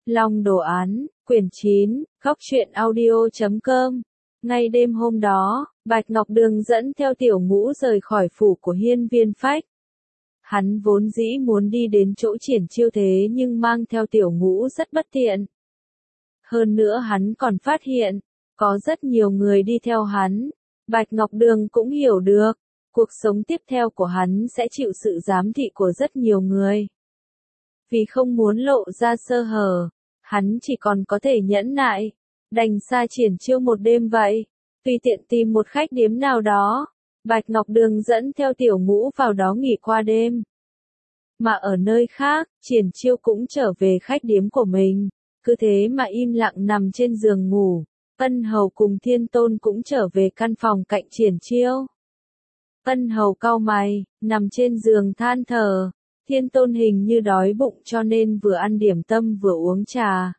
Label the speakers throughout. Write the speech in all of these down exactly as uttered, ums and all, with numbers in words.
Speaker 1: Long đồ án, quyển chín, góc truyện audio chấm com. Ngay đêm hôm đó, Bạch Ngọc Đường dẫn theo Tiểu Ngũ rời khỏi phủ của Hiên Viên Phách. Hắn vốn dĩ muốn đi đến chỗ Triển Chiêu thế nhưng mang theo Tiểu Ngũ rất bất tiện. Hơn nữa hắn còn phát hiện, có rất nhiều người đi theo hắn. Bạch Ngọc Đường cũng hiểu được, cuộc sống tiếp theo của hắn sẽ chịu sự giám thị của rất nhiều người. Vì không muốn lộ ra sơ hở, hắn chỉ còn có thể nhẫn nại, đành xa Triển Chiêu một đêm vậy. Tùy tiện tìm một khách điếm nào đó, Bạch Ngọc Đường dẫn theo Tiểu Ngũ vào đó nghỉ qua đêm. Mà ở nơi khác, Triển Chiêu cũng trở về khách điếm của mình, cứ thế mà im lặng nằm trên giường ngủ. Ân Hầu cùng Thiên Tôn cũng trở về căn phòng cạnh Triển Chiêu. Ân Hầu cau mày, nằm trên giường than thở. Thiên Tôn hình như đói bụng cho nên vừa ăn điểm tâm vừa uống trà.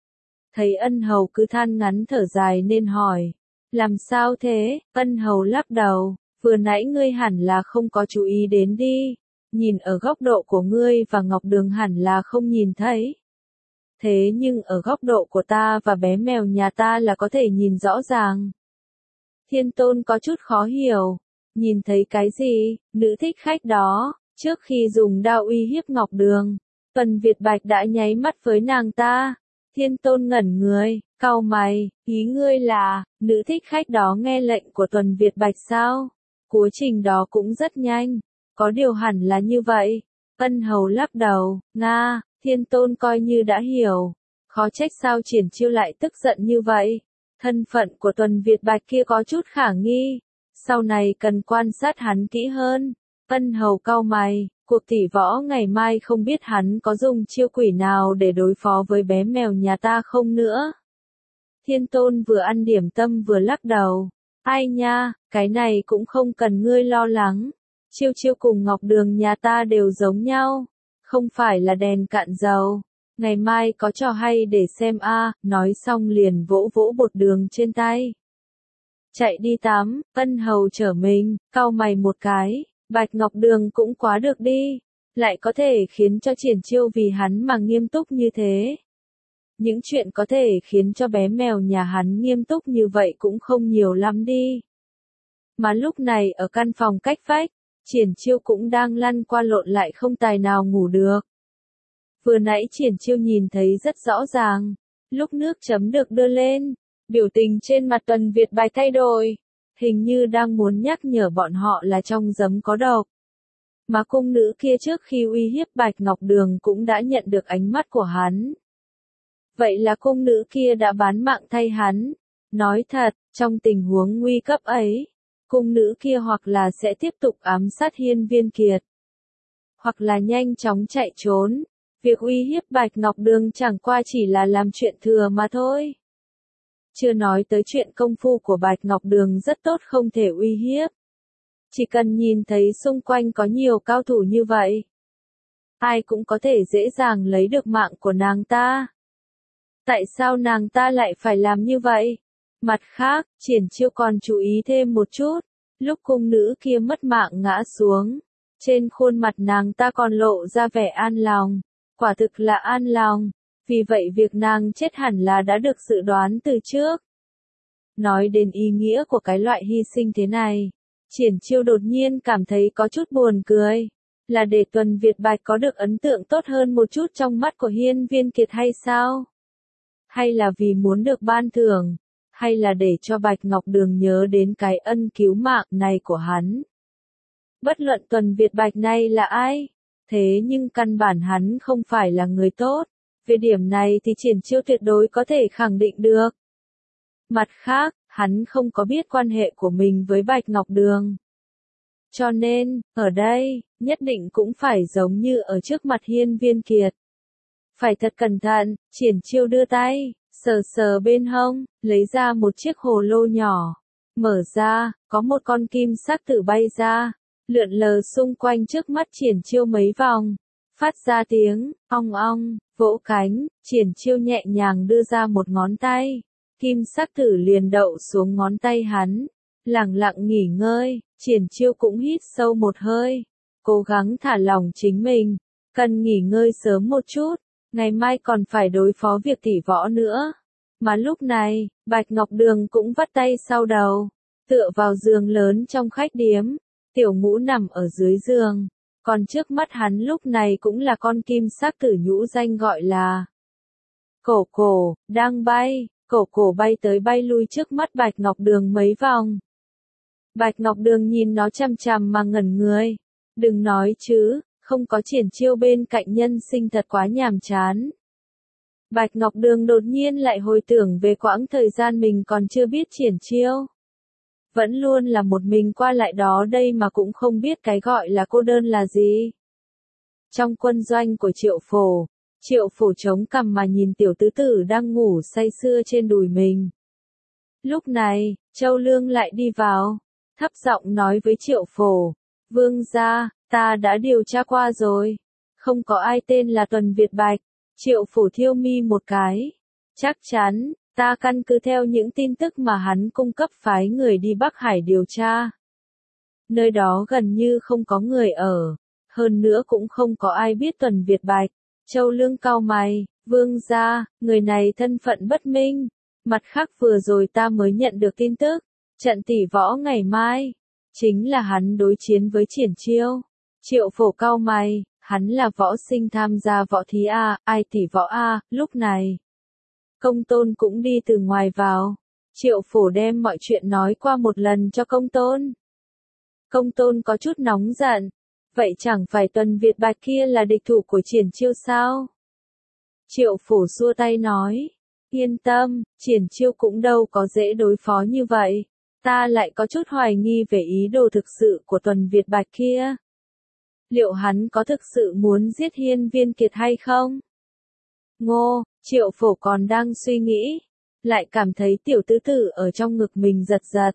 Speaker 1: Thấy Ân Hầu cứ than ngắn thở dài nên hỏi, làm sao thế? Ân Hầu lắc đầu, vừa nãy ngươi hẳn là không có chú ý đến đi, nhìn ở góc độ của ngươi và Ngọc Đường hẳn là không nhìn thấy. Thế nhưng ở góc độ của ta và bé mèo nhà ta là có thể nhìn rõ ràng. Thiên Tôn có chút khó hiểu, nhìn thấy cái gì? Nữ thích khách đó, trước khi dùng đao uy hiếp Ngọc Đường, Tuần Việt Bạch đã nháy mắt với nàng ta. Thiên Tôn ngẩn người, cau mày, ý ngươi là, nữ thích khách đó nghe lệnh của Tuần Việt Bạch sao? Quá trình đó cũng rất nhanh, có điều hẳn là như vậy. Ân Hầu lắc đầu, nga, Thiên Tôn coi như đã hiểu, khó trách sao Triển Chiêu lại tức giận như vậy. Thân phận của Tuần Việt Bạch kia có chút khả nghi, sau này cần quan sát hắn kỹ hơn. Ân Hầu cau mày, cuộc tỷ võ ngày mai không biết hắn có dùng chiêu quỷ nào để đối phó với bé mèo nhà ta không nữa. Thiên Tôn vừa ăn điểm tâm vừa lắc đầu, ai nha, cái này cũng không cần ngươi lo lắng. Chiêu Chiêu cùng Ngọc Đường nhà ta đều giống nhau, không phải là đèn cạn dầu. Ngày mai có trò hay để xem a. À, nói xong liền vỗ vỗ bột đường trên tay. Chạy đi tắm, Ân Hầu trở mình, cau mày một cái. Bạch Ngọc Đường cũng quá được đi, lại có thể khiến cho Triển Chiêu vì hắn mà nghiêm túc như thế. Những chuyện có thể khiến cho bé mèo nhà hắn nghiêm túc như vậy cũng không nhiều lắm đi. Mà lúc này ở căn phòng cách vách, Triển Chiêu cũng đang lăn qua lộn lại không tài nào ngủ được. Vừa nãy Triển Chiêu nhìn thấy rất rõ ràng, lúc nước chấm được đưa lên, biểu tình trên mặt Tuần Việt Bạch thay đổi. Hình như đang muốn nhắc nhở bọn họ là trong giấm có độc. Mà cung nữ kia trước khi uy hiếp Bạch Ngọc Đường cũng đã nhận được ánh mắt của hắn. Vậy là cung nữ kia đã bán mạng thay hắn. Nói thật, trong tình huống nguy cấp ấy, cung nữ kia hoặc là sẽ tiếp tục ám sát Hiên Viên Kiệt, hoặc là nhanh chóng chạy trốn. Việc uy hiếp Bạch Ngọc Đường chẳng qua chỉ là làm chuyện thừa mà thôi. Chưa nói tới chuyện công phu của Bạch Ngọc Đường rất tốt không thể uy hiếp. Chỉ cần nhìn thấy xung quanh có nhiều cao thủ như vậy, ai cũng có thể dễ dàng lấy được mạng của nàng ta. Tại sao nàng ta lại phải làm như vậy? Mặt khác, Triển Chiêu còn chú ý thêm một chút, lúc cung nữ kia mất mạng ngã xuống, trên khuôn mặt nàng ta còn lộ ra vẻ an lòng, quả thực là an lòng. Vì vậy việc nàng chết hẳn là đã được dự đoán từ trước. Nói đến ý nghĩa của cái loại hy sinh thế này, Triển Chiêu đột nhiên cảm thấy có chút buồn cười. Là để Tuần Việt Bạch có được ấn tượng tốt hơn một chút trong mắt của Hiên Viên Kiệt hay sao? Hay là vì muốn được ban thưởng? Hay là để cho Bạch Ngọc Đường nhớ đến cái ân cứu mạng này của hắn? Bất luận Tuần Việt Bạch này là ai, thế nhưng căn bản hắn không phải là người tốt. Về điểm này thì Triển Chiêu tuyệt đối có thể khẳng định được. Mặt khác, hắn không có biết quan hệ của mình với Bạch Ngọc Đường. Cho nên, ở đây, nhất định cũng phải giống như ở trước mặt Hiên Viên Kiệt. Phải thật cẩn thận. Triển Chiêu đưa tay, sờ sờ bên hông, lấy ra một chiếc hồ lô nhỏ. Mở ra, có một con kim sắc tử bay ra, lượn lờ xung quanh trước mắt Triển Chiêu mấy vòng. Phát ra tiếng, ong ong, vỗ cánh, Triển Chiêu nhẹ nhàng đưa ra một ngón tay. Kim sắc tử liền đậu xuống ngón tay hắn. Lặng lặng nghỉ ngơi, Triển Chiêu cũng hít sâu một hơi. Cố gắng thả lỏng chính mình. Cần nghỉ ngơi sớm một chút. Ngày mai còn phải đối phó việc tỷ võ nữa. Mà lúc này, Bạch Ngọc Đường cũng vắt tay sau đầu, tựa vào giường lớn trong khách điếm. Tiểu Ngũ nằm ở dưới giường, còn trước mắt hắn lúc này cũng là con kim sắc tử nhũ danh gọi là Cổ Cổ, đang bay. Cổ Cổ bay tới bay lui trước mắt Bạch Ngọc Đường mấy vòng. Bạch Ngọc Đường nhìn nó chằm chằm mà ngẩn người. Đừng nói chứ, không có triển chiêu bên cạnh nhân sinh thật quá nhàm chán. Bạch Ngọc Đường đột nhiên lại hồi tưởng về quãng thời gian mình còn chưa biết triển chiêu. Vẫn luôn là một mình qua lại đó đây mà cũng không biết cái gọi là cô đơn là gì. Trong quân doanh của Triệu Phổ, Triệu Phổ chống cằm mà nhìn tiểu tứ tử đang ngủ say sưa trên đùi mình. Lúc này, Châu Lương lại đi vào, thấp giọng nói với Triệu Phổ, Vương gia, ta đã điều tra qua rồi, không có ai tên là Tuần Việt Bạch. Triệu Phổ thiêu mi một cái, chắc chắn, ta căn cứ theo những tin tức mà hắn cung cấp phái người đi Bắc Hải điều tra. Nơi đó gần như không có người ở, hơn nữa cũng không có ai biết Tuần Việt Bạch. Châu Lương cau mày, Vương gia, người này thân phận bất minh. Mặt khác vừa rồi ta mới nhận được tin tức, trận tỷ võ ngày mai, chính là hắn đối chiến với Triển Chiêu. Triệu Phổ cau mày, hắn là võ sinh tham gia võ thí A, ai tỷ võ A, lúc này. Công Tôn cũng đi từ ngoài vào. Triệu Phổ đem mọi chuyện nói qua một lần cho Công Tôn. Công Tôn có chút nóng giận. Vậy chẳng phải Tuần Việt Bạch kia là địch thủ của Triển Chiêu sao? Triệu Phổ xua tay nói. Yên tâm, Triển Chiêu cũng đâu có dễ đối phó như vậy. Ta lại có chút hoài nghi về ý đồ thực sự của Tuần Việt Bạch kia. Liệu hắn có thực sự muốn giết Hiên Viên Kiệt hay không? Ngô, Triệu Phổ còn đang suy nghĩ, lại cảm thấy tiểu tứ tử ở trong ngực mình giật giật.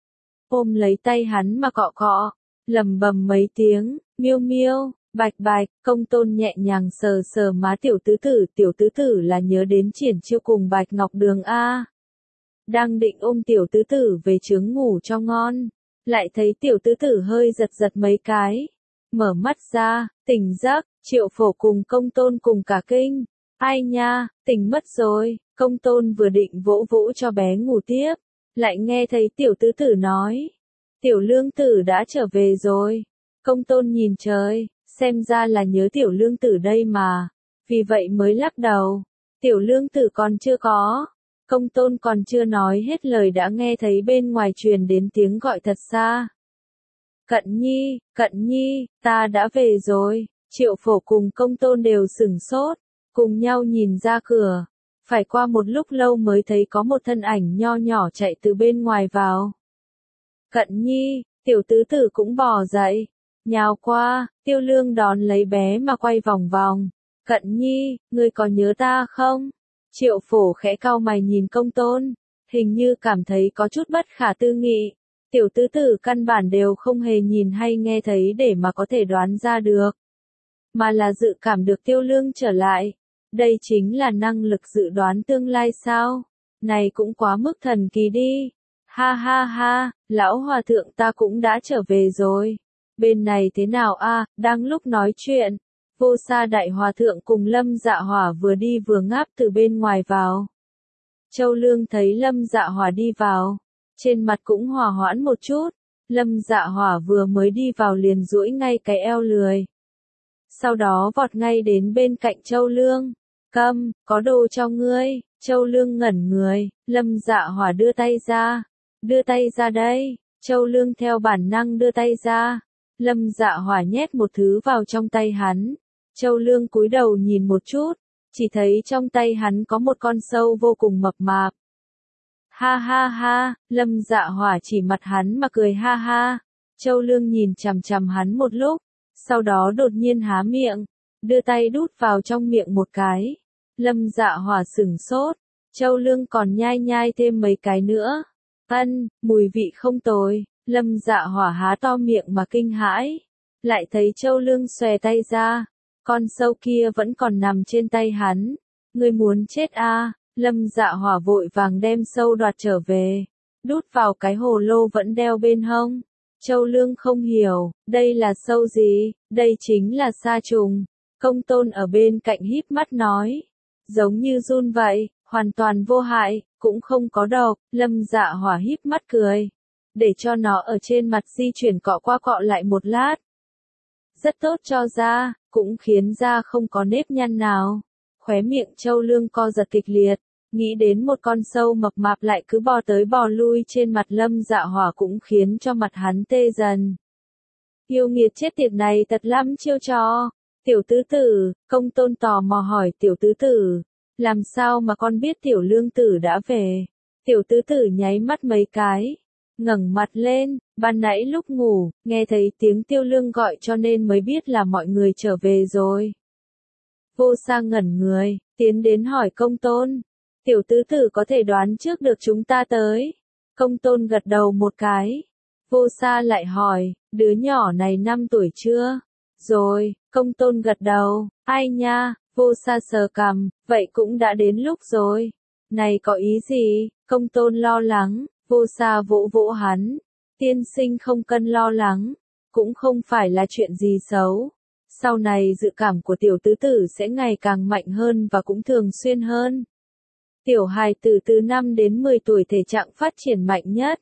Speaker 1: Ôm lấy tay hắn mà cọ cọ, lầm bầm mấy tiếng, miêu miêu, Bạch Bạch. Công Tôn nhẹ nhàng sờ sờ má tiểu tứ tử, tiểu tứ tử là nhớ đến Triển Chiêu cùng Bạch Ngọc Đường A. Đang định ôm tiểu tứ tử về trướng ngủ cho ngon, lại thấy tiểu tứ tử hơi giật giật mấy cái. Mở mắt ra, tỉnh giấc, Triệu Phổ cùng Công Tôn cùng cả kinh. Ai nha, tỉnh mất rồi. Công Tôn vừa định vỗ vỗ cho bé ngủ tiếp, lại nghe thấy tiểu tứ tử nói. Tiểu Lương Tử đã trở về rồi. Công Tôn nhìn trời, xem ra là nhớ tiểu Lương Tử đây mà. Vì vậy mới lắc đầu. Tiểu Lương Tử còn chưa có. Công Tôn còn chưa nói hết lời đã nghe thấy bên ngoài truyền đến tiếng gọi thật xa. Cận Nhi, Cận Nhi, ta đã về rồi. Triệu Phổ cùng Công Tôn đều sửng sốt, cùng nhau nhìn ra cửa. Phải qua một lúc lâu mới thấy có một thân ảnh nho nhỏ chạy từ bên ngoài vào. Cận Nhi, tiểu tứ tử cũng bò dậy, nhào qua, Tiêu Lương đón lấy bé mà quay vòng vòng. Cận Nhi, ngươi có nhớ ta không? Triệu Phổ khẽ cau mày nhìn Công Tôn, hình như cảm thấy có chút bất khả tư nghị. Tiểu tứ tử căn bản đều không hề nhìn hay nghe thấy để mà có thể đoán ra được, mà là dự cảm được Tiêu Lương trở lại. Đây chính là năng lực dự đoán tương lai sao? Này cũng quá mức thần kỳ đi. Ha ha ha, lão hòa thượng ta cũng đã trở về rồi. Bên này thế nào a? À, đang lúc nói chuyện, Vô Sa đại hòa thượng cùng Lâm Dạ Hỏa vừa đi vừa ngáp từ bên ngoài vào. Châu Lương thấy Lâm Dạ Hỏa đi vào, trên mặt cũng hòa hoãn một chút. Lâm Dạ Hỏa vừa mới đi vào liền duỗi ngay cái eo lười. Sau đó vọt ngay đến bên cạnh Châu Lương. Câm, có đồ cho ngươi. Châu Lương ngẩn người, Lâm Dạ Hỏa đưa tay ra. Đưa tay ra đây. Châu Lương theo bản năng đưa tay ra. Lâm Dạ Hỏa nhét một thứ vào trong tay hắn. Châu Lương cúi đầu nhìn một chút, chỉ thấy trong tay hắn có một con sâu vô cùng mập mạp. Ha ha ha, Lâm Dạ Hỏa chỉ mặt hắn mà cười ha ha. Châu Lương nhìn chằm chằm hắn một lúc, sau đó đột nhiên há miệng, đưa tay đút vào trong miệng một cái. Lâm Dạ Hỏa sửng sốt, Châu Lương còn nhai nhai thêm mấy cái nữa. Ân, mùi vị không tồi. Lâm Dạ Hỏa há to miệng mà kinh hãi, lại thấy Châu Lương xòe tay ra, con sâu kia vẫn còn nằm trên tay hắn. Ngươi muốn chết à? Lâm Dạ Hỏa vội vàng đem sâu đoạt trở về, đút vào cái hồ lô vẫn đeo bên hông. Châu Lương không hiểu, đây là sâu gì? Đây chính là sa trùng. Công tôn ở bên cạnh híp mắt nói. Giống như giun vậy, hoàn toàn vô hại, cũng không có độc. Lâm Dạ Hỏa híp mắt cười. Để cho nó ở trên mặt di chuyển cọ qua cọ lại một lát. Rất tốt cho da, cũng khiến da không có nếp nhăn nào. Khóe miệng Châu Lương co giật kịch liệt. Nghĩ đến một con sâu mập mạp lại cứ bò tới bò lui trên mặt Lâm Dạ Hỏa cũng khiến cho mặt hắn tê dần. Yêu nghiệt chết tiệt này thật lắm chiêu trò. Tiểu tứ tử, công tôn tò mò hỏi tiểu tứ tử. Làm sao mà con biết tiểu lương tử đã về? Tiểu tứ tử nháy mắt mấy cái. Ngẩng mặt lên, ban nãy lúc ngủ, nghe thấy tiếng tiêu lương gọi cho nên mới biết là mọi người trở về rồi. Vô Sa ngẩn người, tiến đến hỏi công tôn. Tiểu tứ tử có thể đoán trước được chúng ta tới. Công tôn gật đầu một cái. Vô Sa lại hỏi, đứa nhỏ này năm tuổi chưa? Rồi, công tôn gật đầu, ai nha, Vô Sa sờ cằm, vậy cũng đã đến lúc rồi. Này có ý gì? Công tôn lo lắng, Vô Sa vỗ vỗ hắn. Tiên sinh không cần lo lắng, cũng không phải là chuyện gì xấu. Sau này dự cảm của tiểu tứ tử sẽ ngày càng mạnh hơn và cũng thường xuyên hơn. Tiểu hài tử từ năm đến mười tuổi thể trạng phát triển mạnh nhất.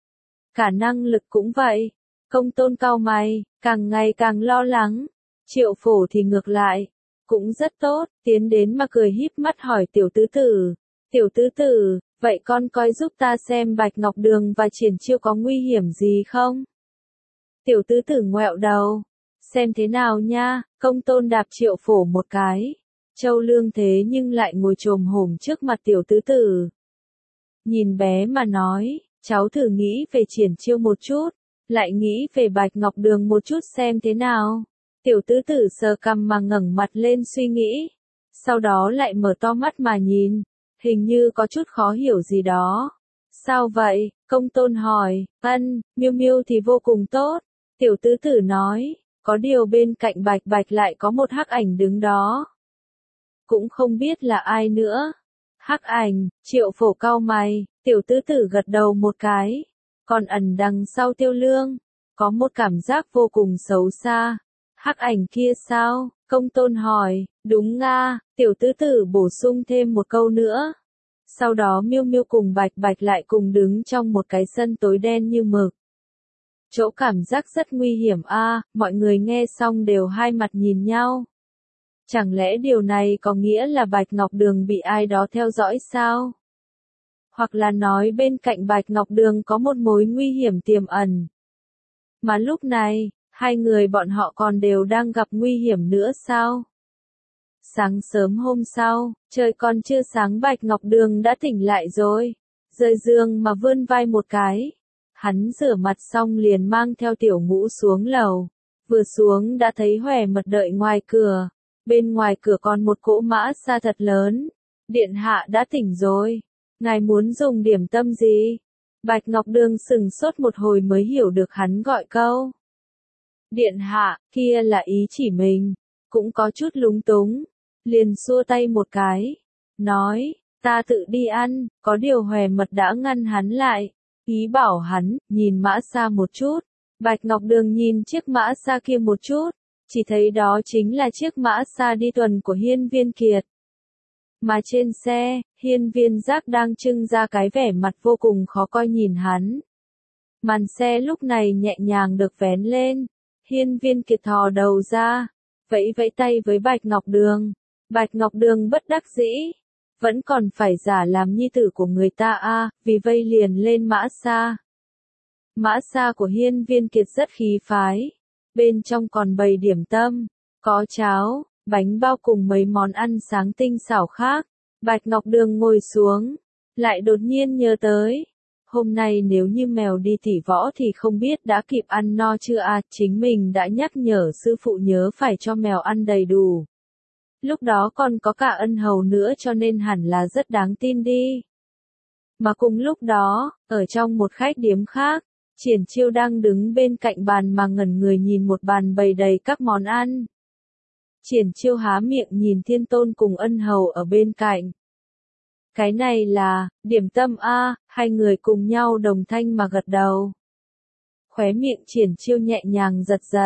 Speaker 1: Cả năng lực cũng vậy. Công tôn cau mày, càng ngày càng lo lắng. Triệu Phổ thì ngược lại, cũng rất tốt, tiến đến mà cười híp mắt hỏi tiểu tứ tử. Tiểu tứ tử, vậy con coi giúp ta xem Bạch Ngọc Đường và Triển Chiêu có nguy hiểm gì không? Tiểu tứ tử ngoẹo đầu. Xem thế nào nha, công tôn đạp Triệu Phổ một cái. Châu Lương thế nhưng lại ngồi chồm hổm trước mặt tiểu tứ tử. Nhìn bé mà nói, cháu thử nghĩ về Triển Chiêu một chút, lại nghĩ về Bạch Ngọc Đường một chút xem thế nào. Tiểu tứ tử sờ cằm mà ngẩng mặt lên suy nghĩ. Sau đó lại mở to mắt mà nhìn, hình như có chút khó hiểu gì đó. Sao vậy? Công tôn hỏi. Ân, Miêu Miêu thì vô cùng tốt. Tiểu tứ tử nói, có điều bên cạnh Bạch Bạch lại có một hắc ảnh đứng đó. Cũng không biết là ai nữa. Hắc ảnh, Triệu Phổ cau mày, tiểu tứ tử gật đầu một cái. Còn ẩn đằng sau Tiêu Lương, có một cảm giác vô cùng xấu xa. Hắc ảnh kia sao? Công tôn hỏi. Đúng nga, tiểu tứ tử bổ sung thêm một câu nữa. Sau đó Miêu Miêu cùng Bạch Bạch lại cùng đứng trong một cái sân tối đen như mực. Chỗ cảm giác rất nguy hiểm a, à, mọi người nghe xong đều hai mặt nhìn nhau. Chẳng lẽ điều này có nghĩa là Bạch Ngọc Đường bị ai đó theo dõi sao? Hoặc là nói bên cạnh Bạch Ngọc Đường có một mối nguy hiểm tiềm ẩn. Mà lúc này, hai người bọn họ còn đều đang gặp nguy hiểm nữa sao? Sáng sớm hôm sau, trời còn chưa sáng Bạch Ngọc Đường đã tỉnh lại rồi. Rời giường mà vươn vai một cái. Hắn rửa mặt xong liền mang theo tiểu ngũ xuống lầu. Vừa xuống đã thấy Hòe Mật đợi ngoài cửa. Bên ngoài cửa còn một cỗ mã xa thật lớn. Điện hạ đã tỉnh rồi. Ngài muốn dùng điểm tâm gì? Bạch Ngọc Đường sừng sốt một hồi mới hiểu được hắn gọi câu. Điện hạ, kia là ý chỉ mình. Cũng có chút lúng túng. Liền xua tay một cái. Nói, ta tự đi ăn. Có điều Hòe Mật đã ngăn hắn lại. Ý bảo hắn, nhìn mã xa một chút. Bạch Ngọc Đường nhìn chiếc mã xa kia một chút. Chỉ thấy đó chính là chiếc mã xa đi tuần của Hiên Viên Kiệt. Mà trên xe, Hiên Viên Giác đang trưng ra cái vẻ mặt vô cùng khó coi nhìn hắn. Màn xe lúc này nhẹ nhàng được vén lên. Hiên Viên Kiệt thò đầu ra, vẫy vẫy tay với Bạch Ngọc Đường. Bạch Ngọc Đường bất đắc dĩ. Vẫn còn phải giả làm nhi tử của người ta a, à, vì vây liền lên mã xa. Mã xa của Hiên Viên Kiệt rất khí phái. Bên trong còn bày điểm tâm, có cháo, bánh bao cùng mấy món ăn sáng tinh xảo khác. Bạch Ngọc Đường ngồi xuống, lại đột nhiên nhớ tới. Hôm nay nếu như mèo đi tỉ võ thì không biết đã kịp ăn no chưa à, chính mình đã nhắc nhở sư phụ nhớ phải cho mèo ăn đầy đủ. Lúc đó còn có cả ân hầu nữa cho nên hẳn là rất đáng tin đi. Mà cùng lúc đó, ở trong một khách điếm khác, Triển Chiêu đang đứng bên cạnh bàn mà ngẩn người nhìn một bàn bày đầy các món ăn. Triển Chiêu há miệng nhìn Thiên Tôn cùng ân hầu ở bên cạnh. Cái này là, điểm tâm a, hai người cùng nhau đồng thanh mà gật đầu. Khóe miệng Triển Chiêu nhẹ nhàng giật giật,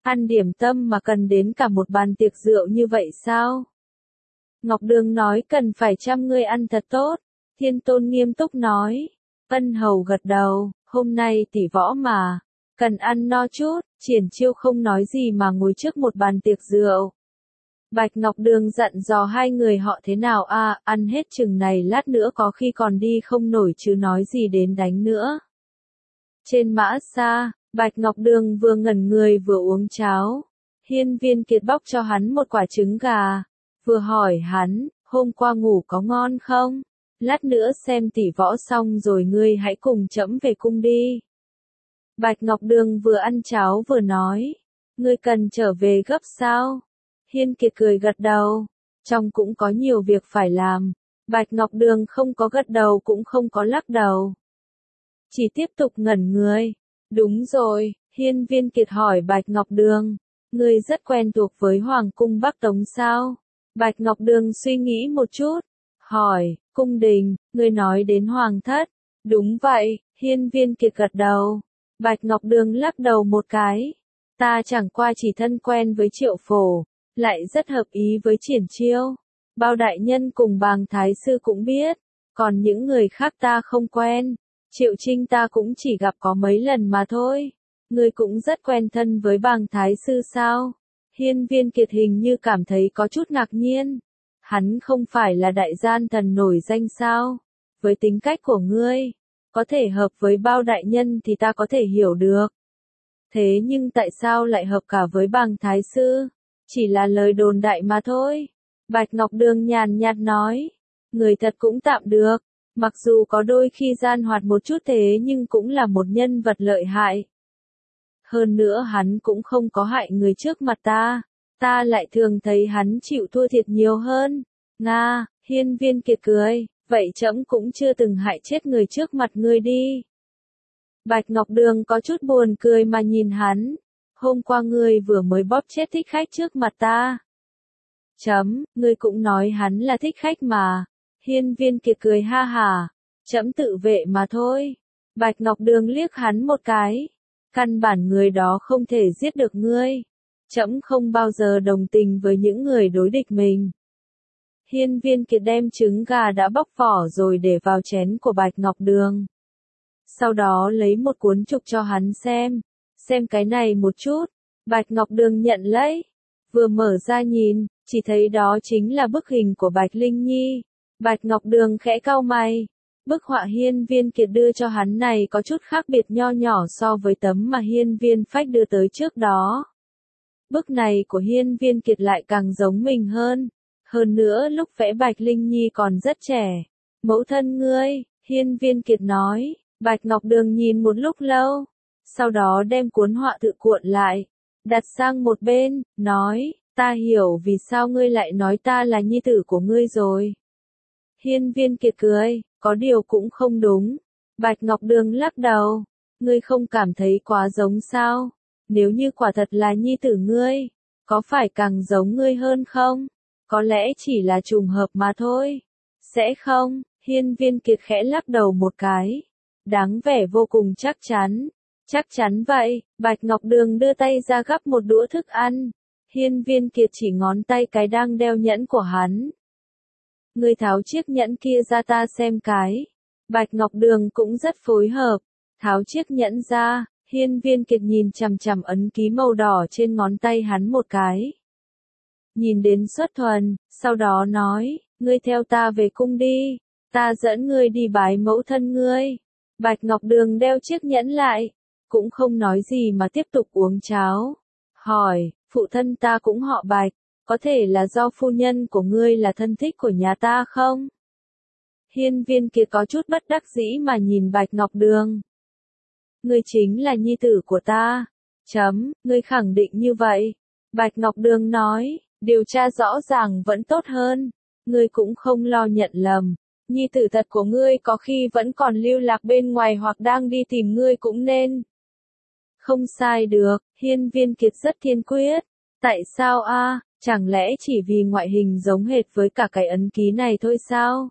Speaker 1: Ăn điểm tâm mà cần đến cả một bàn tiệc rượu như vậy sao? Ngọc Đường nói cần phải chăm ngươi ăn thật tốt. Thiên Tôn nghiêm túc nói. Ân Hầu gật đầu, hôm nay tỷ võ mà, cần ăn no chút, Triển Chiêu không nói gì mà ngồi trước một bàn tiệc rượu. Bạch Ngọc Đường dặn dò hai người họ thế nào a, ăn hết chừng này lát nữa có khi còn đi không nổi chứ nói gì đến đánh nữa. Trên mã xa, Bạch Ngọc Đường vừa ngẩn người vừa uống cháo. Hiên Viên Kiệt bóc cho hắn một quả trứng gà, vừa hỏi hắn, hôm qua ngủ có ngon không? Lát nữa xem tỷ võ xong rồi ngươi hãy cùng trẫm về cung đi. Bạch Ngọc Đường vừa ăn cháo vừa nói, ngươi cần trở về gấp sao? Hiên Kiệt cười gật đầu, trong cũng có nhiều việc phải làm. Bạch Ngọc Đường không có gật đầu cũng không có lắc đầu, chỉ tiếp tục ngẩn người. Đúng rồi, Hiên Viên Kiệt hỏi Bạch Ngọc Đường, ngươi rất quen thuộc với Hoàng cung Bắc Tống sao? Bạch Ngọc Đường suy nghĩ một chút, hỏi, cung đình, ngươi nói đến Hoàng thất. Đúng vậy, Hiên Viên Kiệt gật đầu. Bạch Ngọc Đường lắc đầu một cái, ta chẳng qua chỉ thân quen với Triệu Phổ, lại rất hợp ý với Triển Chiêu. Bao đại nhân cùng Bàng Thái Sư cũng biết, còn những người khác ta không quen. Triệu Trinh ta cũng chỉ gặp có mấy lần mà thôi. Ngươi cũng rất quen thân với Bàng Thái Sư sao? Hiên Viên Kiệt hình như cảm thấy có chút ngạc nhiên. Hắn không phải là đại gian thần nổi danh sao? Với tính cách của ngươi, có thể hợp với Bao đại nhân thì ta có thể hiểu được. Thế nhưng tại sao lại hợp cả với Bàng Thái Sư? Chỉ là lời đồn đại mà thôi. Bạch Ngọc Đường nhàn nhạt nói, người thật cũng tạm được. Mặc dù có đôi khi gian hoạt một chút thế nhưng cũng là một nhân vật lợi hại. Hơn nữa hắn cũng không có hại người trước mặt ta. Ta lại thường thấy hắn chịu thua thiệt nhiều hơn. Nga, Hiên Viên Kiệt cười, vậy trẫm cũng chưa từng hại chết người trước mặt ngươi đi. Bạch Ngọc Đường có chút buồn cười mà nhìn hắn. Hôm qua ngươi vừa mới bóp chết thích khách trước mặt ta. Chấm, ngươi cũng nói hắn là thích khách mà. Hiên Viên Kiệt cười ha hà, trẫm tự vệ mà thôi. Bạch Ngọc Đường liếc hắn một cái, căn bản người đó không thể giết được ngươi. Trẫm không bao giờ đồng tình với những người đối địch mình. Hiên Viên Kiệt đem trứng gà đã bóc vỏ rồi để vào chén của Bạch Ngọc Đường. Sau đó lấy một cuốn trục cho hắn xem, xem cái này một chút. Bạch Ngọc Đường nhận lấy, vừa mở ra nhìn, chỉ thấy đó chính là bức hình của Bạch Linh Nhi. Bạch Ngọc Đường khẽ cau mày, bức họa Hiên Viên Kiệt đưa cho hắn này có chút khác biệt nho nhỏ so với tấm mà Hiên Viên Phách đưa tới trước đó. Bức này của Hiên Viên Kiệt lại càng giống mình hơn, hơn nữa lúc vẽ Bạch Linh Nhi còn rất trẻ. Mẫu thân ngươi, Hiên Viên Kiệt nói. Bạch Ngọc Đường nhìn một lúc lâu, sau đó đem cuốn họa tự cuộn lại, đặt sang một bên, nói, ta hiểu vì sao ngươi lại nói ta là nhi tử của ngươi rồi. Hiên Viên Kiệt cười, có điều cũng không đúng. Bạch Ngọc Đường lắc đầu, ngươi không cảm thấy quá giống sao? Nếu như quả thật là nhi tử ngươi, có phải càng giống ngươi hơn không? Có lẽ chỉ là trùng hợp mà thôi. Sẽ không, Hiên Viên Kiệt khẽ lắc đầu một cái, đáng vẻ vô cùng chắc chắn. Chắc chắn vậy, Bạch Ngọc Đường đưa tay ra gắp một đũa thức ăn. Hiên Viên Kiệt chỉ ngón tay cái đang đeo nhẫn của hắn. Ngươi tháo chiếc nhẫn kia ra ta xem cái. Bạch Ngọc Đường cũng rất phối hợp, tháo chiếc nhẫn ra. Hiên Viên Kiệt nhìn chằm chằm ấn ký màu đỏ trên ngón tay hắn một cái. Nhìn đến xuất thuần, sau đó nói, ngươi theo ta về cung đi, ta dẫn ngươi đi bái mẫu thân ngươi. Bạch Ngọc Đường đeo chiếc nhẫn lại, cũng không nói gì mà tiếp tục uống cháo. Hỏi, phụ thân ta cũng họ Bạch, có thể là do phu nhân của ngươi là thân thích của nhà ta không? Hiên Viên Kiệt có chút bất đắc dĩ mà nhìn Bạch Ngọc Đường. Ngươi chính là nhi tử của ta. Chấm, ngươi khẳng định như vậy. Bạch Ngọc Đường nói, điều tra rõ ràng vẫn tốt hơn. Ngươi cũng không lo nhận lầm. Nhi tử thật của ngươi có khi vẫn còn lưu lạc bên ngoài hoặc đang đi tìm ngươi cũng nên. Không sai được, Hiên Viên Kiệt rất kiên quyết. Tại sao a? Chẳng lẽ chỉ vì ngoại hình giống hệt với cả cái ấn ký này thôi sao?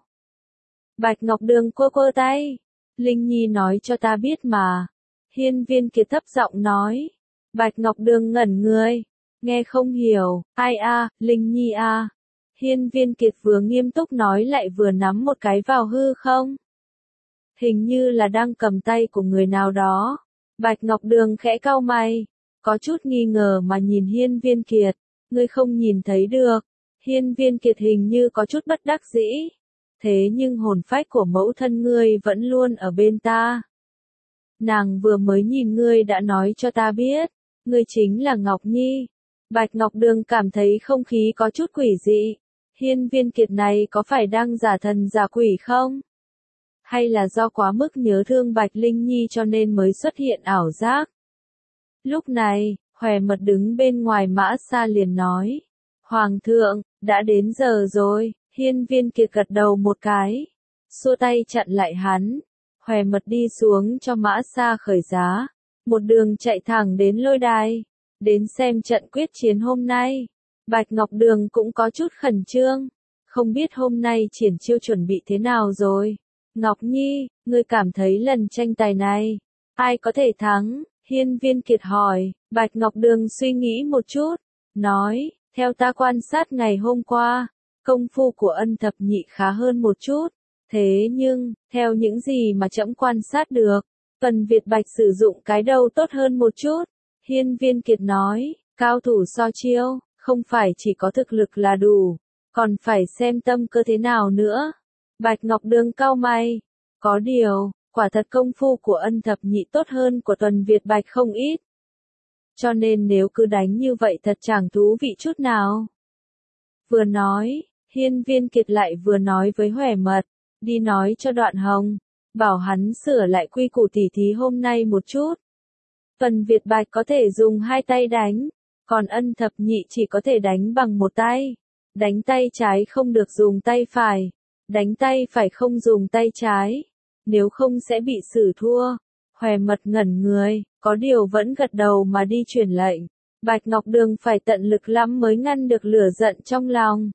Speaker 1: Bạch Ngọc Đường quơ quơ tay. Linh Nhi nói cho ta biết mà. Hiên Viên Kiệt thấp giọng nói. Bạch Ngọc Đường ngẩn người. Nghe không hiểu, ai a, Linh Nhi a. Hiên Viên Kiệt vừa nghiêm túc nói lại vừa nắm một cái vào hư không. Hình như là đang cầm tay của người nào đó. Bạch Ngọc Đường khẽ cau mày, có chút nghi ngờ mà nhìn Hiên Viên Kiệt, ngươi không nhìn thấy được. Hiên Viên Kiệt hình như có chút bất đắc dĩ. Thế nhưng hồn phách của mẫu thân ngươi vẫn luôn ở bên ta. Nàng vừa mới nhìn ngươi đã nói cho ta biết, ngươi chính là Ngọc Nhi. Bạch Ngọc Đường cảm thấy không khí có chút quỷ dị. Hiên Viên Kiệt này có phải đang giả thần giả quỷ không? Hay là do quá mức nhớ thương Bạch Linh Nhi cho nên mới xuất hiện ảo giác? Lúc này, Hòe Mật đứng bên ngoài Mã Sa liền nói. Hoàng thượng, đã đến giờ rồi. Hiên Viên Kiệt gật đầu một cái, xua tay chặn lại hắn. Hòe Mật đi xuống cho Mã Sa khởi giá, một đường chạy thẳng đến lôi đài, đến xem trận quyết chiến hôm nay. Bạch Ngọc Đường cũng có chút khẩn trương, không biết hôm nay triển chiêu chuẩn bị thế nào rồi. Ngọc Nhi, ngươi cảm thấy lần tranh tài này, ai có thể thắng? Hiên Viên Kiệt hỏi. Bạch Ngọc Đường suy nghĩ một chút, nói, theo ta quan sát ngày hôm qua, công phu của Ân Thập Nhị khá hơn một chút. Thế nhưng, theo những gì mà trẫm quan sát được, Tuần Việt Bạch sử dụng cái đầu tốt hơn một chút. Hiên Viên Kiệt nói, cao thủ so chiêu, không phải chỉ có thực lực là đủ, còn phải xem tâm cơ thế nào nữa. Bạch Ngọc Đường cau mày, có điều, quả thật công phu của Ân Thập Nhị tốt hơn của Tuần Việt Bạch không ít. Cho nên nếu cứ đánh như vậy thật chẳng thú vị chút nào. Vừa nói, Hiên Viên Kiệt lại vừa nói với Hòe Mật, đi nói cho Đoạn Hồng, bảo hắn sửa lại quy củ tỉ thí hôm nay một chút. Tuần Việt Bạch có thể dùng hai tay đánh, còn Ân Thập Nhị chỉ có thể đánh bằng một tay. Đánh tay trái không được dùng tay phải, đánh tay phải không dùng tay trái, nếu không sẽ bị xử thua. Hòe Mật ngẩn người, có điều vẫn gật đầu mà đi truyền lệnh. Bạch Ngọc Đường phải tận lực lắm mới ngăn được lửa giận trong lòng.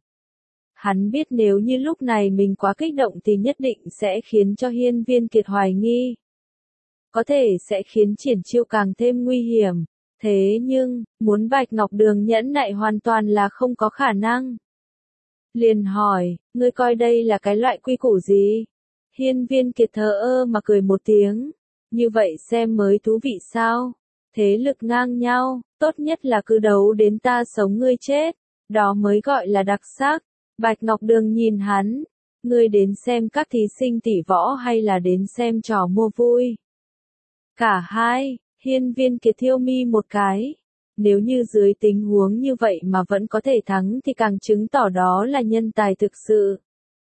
Speaker 1: Hắn biết nếu như lúc này mình quá kích động thì nhất định sẽ khiến cho Hiên Viên Kiệt hoài nghi. Có thể sẽ khiến triển chiêu càng thêm nguy hiểm. Thế nhưng, muốn Bạch Ngọc Đường nhẫn nại hoàn toàn là không có khả năng. Liền hỏi, ngươi coi đây là cái loại quy củ gì? Hiên Viên Kiệt thờ ơ mà cười một tiếng. Như vậy xem mới thú vị sao? Thế lực ngang nhau, tốt nhất là cứ đấu đến ta sống ngươi chết. Đó mới gọi là đặc sắc. Bạch Ngọc Đường nhìn hắn, ngươi đến xem các thí sinh tỷ võ hay là đến xem trò mua vui? Cả hai. Hiên Viên Kiệt thiêu mi một cái. Nếu như dưới tình huống như vậy mà vẫn có thể thắng thì càng chứng tỏ đó là nhân tài thực sự.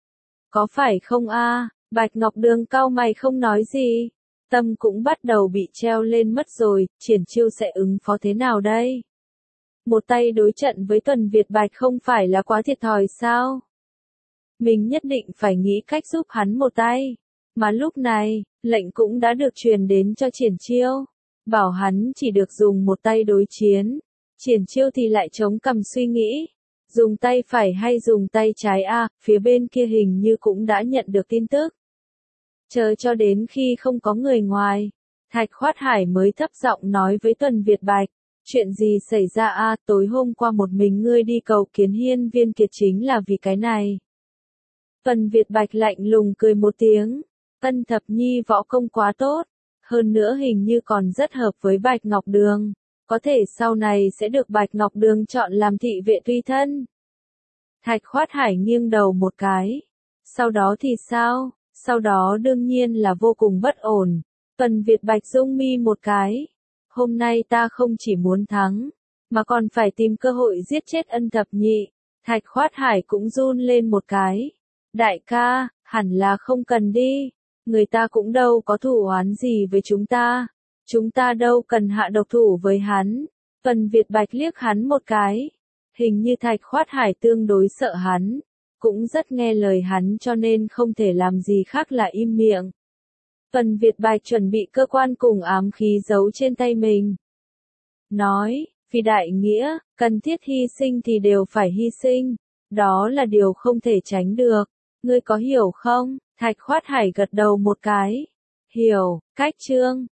Speaker 1: Có phải không a? Bạch Ngọc Đường cau mày không nói gì. Tâm cũng bắt đầu bị treo lên mất rồi, triển chiêu sẽ ứng phó thế nào đây? Một tay đối trận với Tuần Việt Bạch không phải là quá thiệt thòi sao? Mình nhất định phải nghĩ cách giúp hắn một tay. Mà lúc này, lệnh cũng đã được truyền đến cho triển chiêu. Bảo hắn chỉ được dùng một tay đối chiến. Triển chiêu thì lại chống cằm suy nghĩ. Dùng tay phải hay dùng tay trái a? Phía bên kia hình như cũng đã nhận được tin tức. Chờ cho đến khi không có người ngoài, Thạch Khoát Hải mới thấp giọng nói với Tuần Việt Bạch. Chuyện gì xảy ra a? Tối hôm qua một mình ngươi đi cầu kiến Hiên Viên Kiệt chính là vì cái này. Tuần Việt Bạch lạnh lùng cười một tiếng. Ân Thập Nhi võ công quá tốt. Hơn nữa hình như còn rất hợp với Bạch Ngọc Đường. Có thể sau này sẽ được Bạch Ngọc Đường chọn làm thị vệ tùy thân. Thạch Khoát Hải nghiêng đầu một cái. Sau đó thì sao? Sau đó đương nhiên là vô cùng bất ổn. Tuần Việt Bạch rung mi một cái. Hôm nay ta không chỉ muốn thắng, mà còn phải tìm cơ hội giết chết Ân Thập Nhị. Thạch Khoát Hải cũng run lên một cái. Đại ca, hẳn là không cần đi. Người ta cũng đâu có thù oán gì với chúng ta. Chúng ta đâu cần hạ độc thủ với hắn. Tuần Việt Bạch liếc hắn một cái. Hình như Thạch Khoát Hải tương đối sợ hắn. Cũng rất nghe lời hắn cho nên không thể làm gì khác là im miệng. Tuần Việt Bạch chuẩn bị cơ quan cùng ám khí giấu trên tay mình. Nói, vì đại nghĩa, cần thiết hy sinh thì đều phải hy sinh. Đó là điều không thể tránh được. Ngươi có hiểu không? Thạch Khoát Hải gật đầu một cái. Hiểu, cách chương.